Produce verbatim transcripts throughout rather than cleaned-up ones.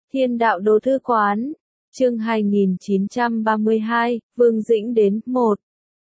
Thiên đạo đồ thư quán, chương hai nghìn chín trăm ba mươi hai, Vương Dĩnh đến, một.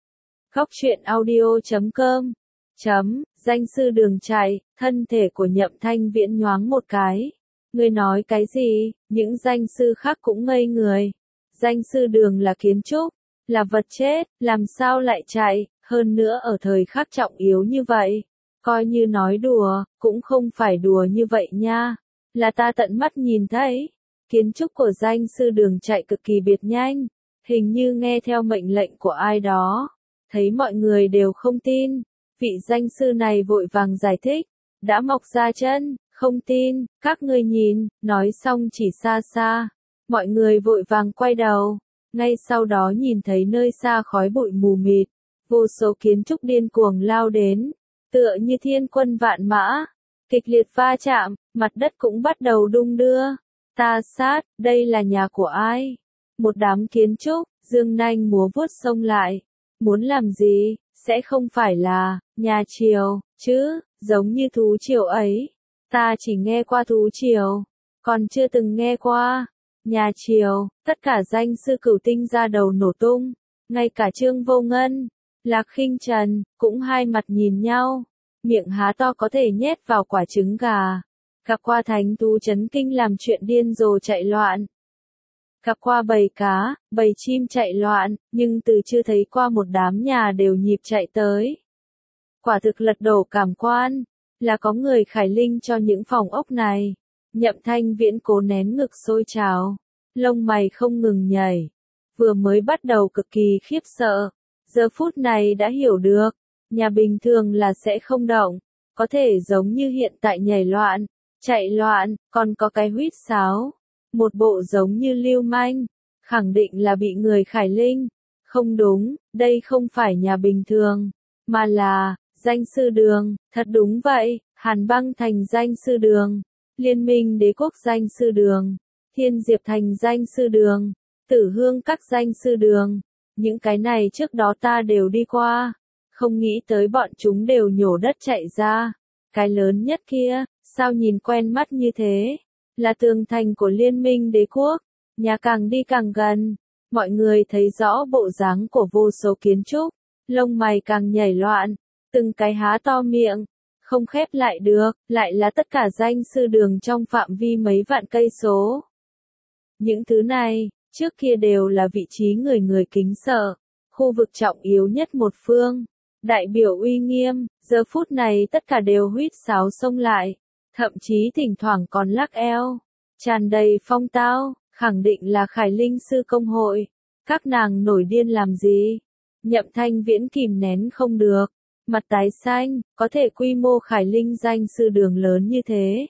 Góc truyện audio chấm com, chấm, danh sư đường chạy, thân thể của Nhậm Thanh Viễn nhoáng một cái. Ngươi nói cái gì, những danh sư khác cũng ngây người. Danh sư đường là kiến trúc, là vật chết, làm sao lại chạy, hơn nữa ở thời khắc trọng yếu như vậy. Coi như nói đùa, cũng không phải đùa như vậy nha. Là ta tận mắt nhìn thấy. Kiến trúc của danh sư đường chạy cực kỳ biệt nhanh, hình như nghe theo mệnh lệnh của ai đó. Thấy mọi người đều không tin, vị danh sư này vội vàng giải thích, đã mọc ra chân, không tin, các ngươi nhìn, nói xong chỉ xa xa. Mọi người vội vàng quay đầu, ngay sau đó nhìn thấy nơi xa khói bụi mù mịt, vô số kiến trúc điên cuồng lao đến, tựa như thiên quân vạn mã, kịch liệt va chạm, mặt đất cũng bắt đầu đung đưa. Ta sát, đây là nhà của ai? Một đám kiến trúc, dương nanh múa vuốt xông lại. Muốn làm gì? Sẽ không phải là nhà Triều, chứ, giống như thú triều ấy. Ta chỉ nghe qua thú triều, còn chưa từng nghe qua. Nhà Triều, tất cả danh sư cửu tinh ra đầu nổ tung. Ngay cả Trương Vô Ngân, Lạc Khinh Trần, cũng hai mặt nhìn nhau. Miệng há to có thể nhét vào quả trứng gà. Gặp qua thánh thú chấn kinh làm chuyện điên rồ chạy loạn. Gặp qua bầy cá, bầy chim chạy loạn, nhưng từ chưa thấy qua một đám nhà đều nhịp chạy tới. Quả thực lật đổ cảm quan, là có người khải linh cho những phòng ốc này. Nhậm Thanh Viễn cố nén ngực sôi trào, lông mày không ngừng nhảy. Vừa mới bắt đầu cực kỳ khiếp sợ, giờ phút này đã hiểu được, nhà bình thường là sẽ không động, có thể giống như hiện tại nhảy loạn. Chạy loạn, còn có cái huýt sáo. Một bộ giống như lưu manh. Khẳng định là bị người khải linh. Không đúng, đây không phải nhà bình thường. Mà là, danh sư đường. Thật đúng vậy, Hàn Băng thành danh sư đường. Liên minh đế quốc danh sư đường. Thiên Diệp thành danh sư đường. Tử Hương các danh sư đường. Những cái này trước đó ta đều đi qua. Không nghĩ tới bọn chúng đều nhổ đất chạy ra. Cái lớn nhất kia, sao nhìn quen mắt như thế? Là tường thành của liên minh đế quốc. Nhà càng đi càng gần. Mọi người thấy rõ bộ dáng của vô số kiến trúc. Lông mày càng nhảy loạn. Từng cái há to miệng. Không khép lại được. Lại là tất cả danh sư đường trong phạm vi mấy vạn cây số. Những thứ này, trước kia đều là vị trí người người kính sợ. Khu vực trọng yếu nhất một phương. Đại biểu uy nghiêm, giờ phút này tất cả đều huýt sáo xông lại, thậm chí thỉnh thoảng còn lắc eo, tràn đầy phong tao, khẳng định là khải linh sư công hội. Các nàng nổi điên làm gì? Nhậm Thanh Viễn kìm nén không được, mặt tái xanh, có thể quy mô khải linh danh sư đường lớn như thế.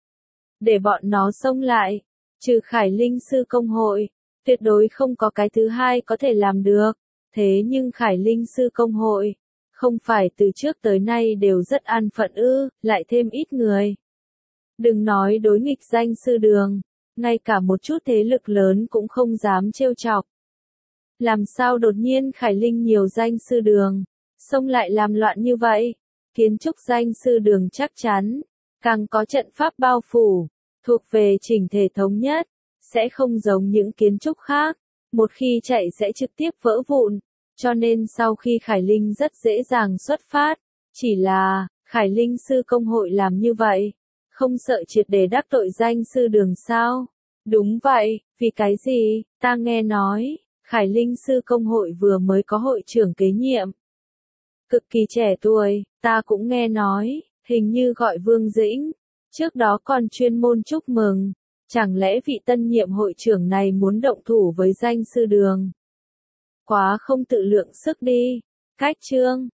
Để bọn nó xông lại, trừ khải linh sư công hội, tuyệt đối không có cái thứ hai có thể làm được. Thế nhưng khải linh sư công hội, không phải từ trước tới nay đều rất an phận ư, lại thêm ít người. Đừng nói đối nghịch danh sư đường, ngay cả một chút thế lực lớn cũng không dám trêu chọc. Làm sao đột nhiên khải linh nhiều danh sư đường, xông lại làm loạn như vậy? Kiến trúc danh sư đường chắc chắn, càng có trận pháp bao phủ, thuộc về chỉnh thể thống nhất, sẽ không giống những kiến trúc khác, một khi chạy sẽ trực tiếp vỡ vụn. Cho nên sau khi Khải Linh rất dễ dàng xuất phát, chỉ là, Khải Linh sư công hội làm như vậy, không sợ triệt để đắc tội danh sư đường sao? Đúng vậy, vì cái gì, ta nghe nói, Khải Linh sư công hội vừa mới có hội trưởng kế nhiệm. Cực kỳ trẻ tuổi, ta cũng nghe nói, hình như gọi Vương Dĩnh, trước đó còn chuyên môn chúc mừng, chẳng lẽ vị tân nhiệm hội trưởng này muốn động thủ với danh sư đường? Quá không tự lượng sức đi. Cách chương,